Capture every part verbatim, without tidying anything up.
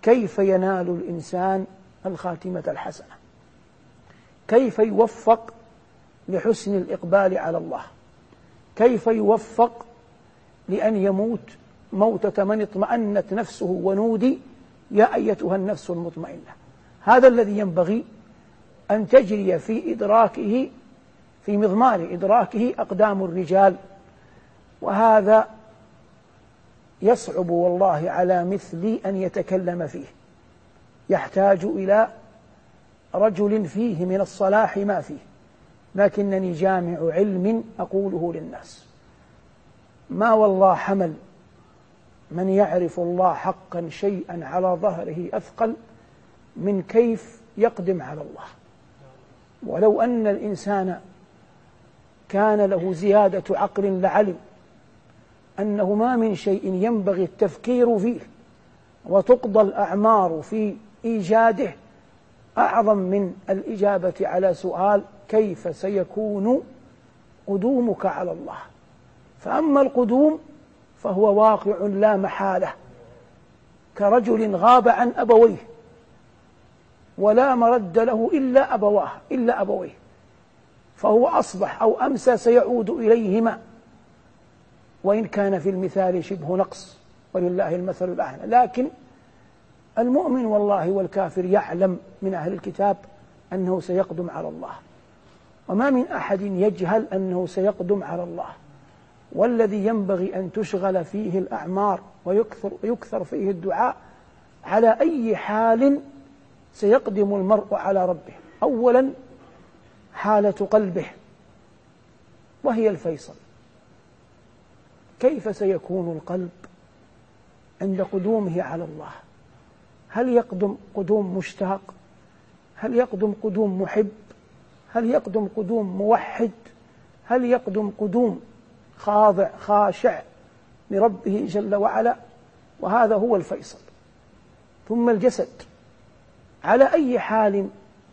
كيف ينال الإنسان الخاتمة الحسنة، كيف يوفق لحسن الإقبال على الله، كيف يوفق لأن يموت موتة من اطمأنت نفسه ونودي يا أيتها النفس المطمئنة. هذا الذي ينبغي أن تجري في إدراكه، في مضمار إدراكه أقدام الرجال، وهذا يصعب والله على مثلي أن يتكلم فيه، يحتاج إلى رجل فيه من الصلاح ما فيه، لكنني جامع علم أقوله للناس. ما والله حمل من يعرف الله حقا شيئا على ظهره أثقل من كيف يقدم على الله. ولو أن الإنسان كان له زيادة عقل لعلم أنه ما من شيء ينبغي التفكير فيه وتقضى الأعمار في إيجاده أعظم من الإجابة على سؤال كيف سيكون قدومك على الله. فأما القدوم فهو واقع لا محالة، كرجل غاب عن أبويه ولا مرد له إلا أبواه إلا أبويه، فهو أصبح أو أمسى سيعود إليهما، وإن كان في المثال شبه نقص ولله المثل الأعلى. لكن المؤمن والله والكافر يعلم من أهل الكتاب أنه سيقدم على الله، وما من أحد يجهل أنه سيقدم على الله. والذي ينبغي أن تشغل فيه الأعمار ويكثر, ويكثر فيه الدعاء على أي حال سيقدم المرء على ربه. أولا حالة قلبه وهي الفيصل، كيف سيكون القلب عند قدومه على الله؟ هل يقدم قدوم مشتاق؟ هل يقدم قدوم محب؟ هل يقدم قدوم موحد؟ هل يقدم قدوم خاضع خاشع لربه جل وعلا؟ وهذا هو الفيصل. ثم الجسد، على أي حال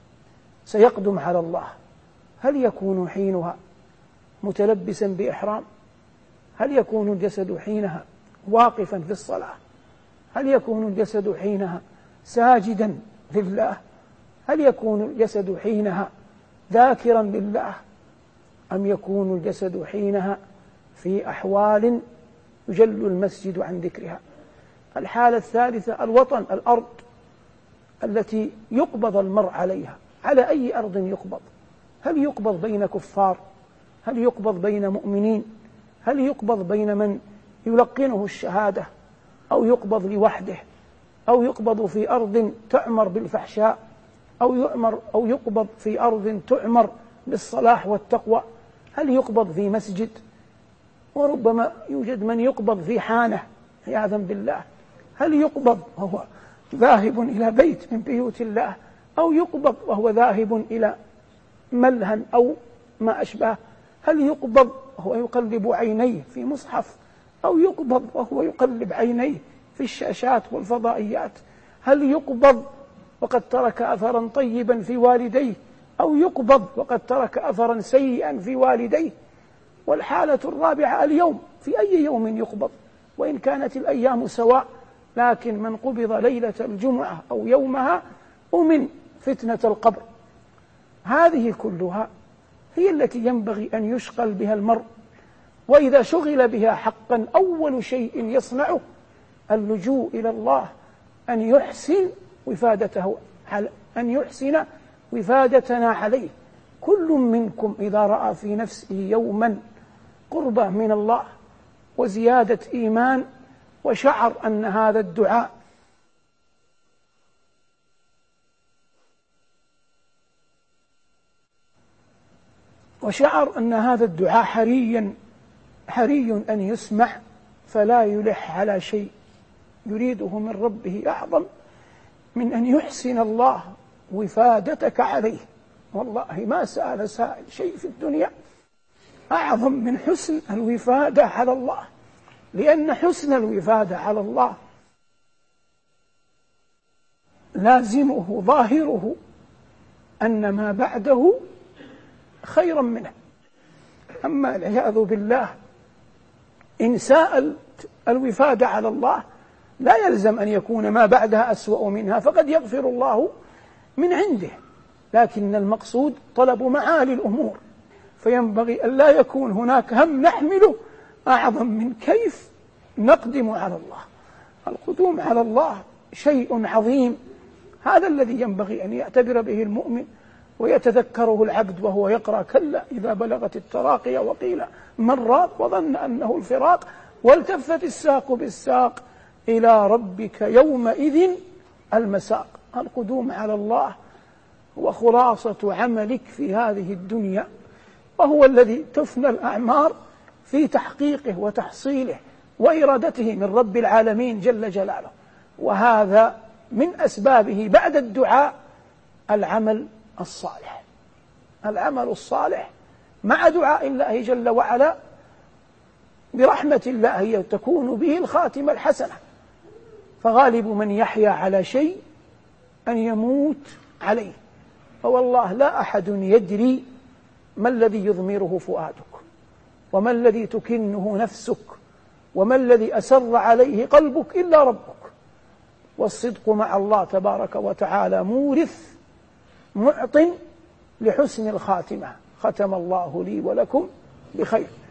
سيقدم على الله؟ هل يكون حينها متلبسا بإحرام؟ هل يكون الجسد حينها واقفا في الصلاة؟ هل يكون الجسد حينها ساجدا لله؟ هل يكون الجسد حينها ذاكرا لله؟ أم يكون الجسد حينها في أحوال يجل المسجد عن ذكرها؟ الحالة الثالثة الوطن، الأرض التي يقبض المرء عليها. على أي أرض يقبض؟ هل يقبض بين كفار؟ هل يقبض بين مؤمنين؟ هل يقبض بين من يلقنه الشهادة؟ أو يقبض لوحده؟ أو يقبض في أرض تعمر بالفحشاء؟ أو يؤمر أو يقبض في أرض تعمر بالصلاح والتقوى؟ هل يقبض في مسجد؟ وربما يوجد من يقبض في حانة عياذا بالله. هل يقبض وهو ذاهب إلى بيت من بيوت الله؟ أو يقبض وهو ذاهب إلى ملهى أو ما أشبه؟ هل يقبض وهو يقلب عينيه في مصحف؟ أو يقبض وهو يقلب عينيه في الشاشات والفضائيات؟ هل يقبض وقد ترك أثرا طيبا في والديه؟ أو يقبض وقد ترك أثرا سيئا في والديه؟ والحالة الرابعة اليوم، في أي يوم يقبض؟ وإن كانت الأيام سواء، لكن من قبض ليلة الجمعة أو يومها أمن فتنة القبر. هذه كلها هي التي ينبغي أن يشغل بها المرء، وإذا شغل بها حقا أول شيء يصنعه اللجوء إلى الله، أن يحسن وفادته، أن يحسن وفادتنا عليه. كل منكم إذا رأى في نفسه يوما قربة من الله وزيادة إيمان وشعر أن هذا الدعاء وشعر أن هذا الدعاء حريا حري أن يسمع، فلا يلح على شيء يريده من ربه أعظم من أن يحسن الله وفادتك عليه. والله ما سأل سائل شيء في الدنيا أعظم من حسن الوفادة على الله، لأن حسن الوفادة على الله لازمه ظاهره أن ما بعده خيرا منه. أما العياذ بالله إن ساءت الوفادة على الله لا يلزم أن يكون ما بعدها أسوأ منها، فقد يغفر الله من عنده، لكن المقصود طلب معالي الأمور، فينبغي أن لا يكون هناك هم نحمله أعظم من كيف نقدم على الله. القدوم على الله شيء عظيم، هذا الذي ينبغي أن يعتبر به المؤمن ويتذكره العبد وهو يقرأ: كلا إذا بلغت التراقي وقيل من راق وظن أنه الفراق والتفت الساق بالساق إلى ربك يومئذ المساق. القدوم على الله هو خلاصة عملك في هذه الدنيا، وهو الذي تفنى الأعمار في تحقيقه وتحصيله وإرادته من رب العالمين جل جلاله. وهذا من أسبابه بعد الدعاء العمل الصالح. العمل الصالح مع دعاء الله جل وعلا برحمة الله تكون به الخاتمة الحسنة، فغالب من يحيا على شيء أن يموت عليه، فوالله لا أحد يدري ما الذي يضمره فؤادك، وما الذي تكنه نفسك، وما الذي أسر عليه قلبك إلا ربك. والصدق مع الله تبارك وتعالى مورث معط لحسن الخاتمة. ختم الله لي ولكم بخير.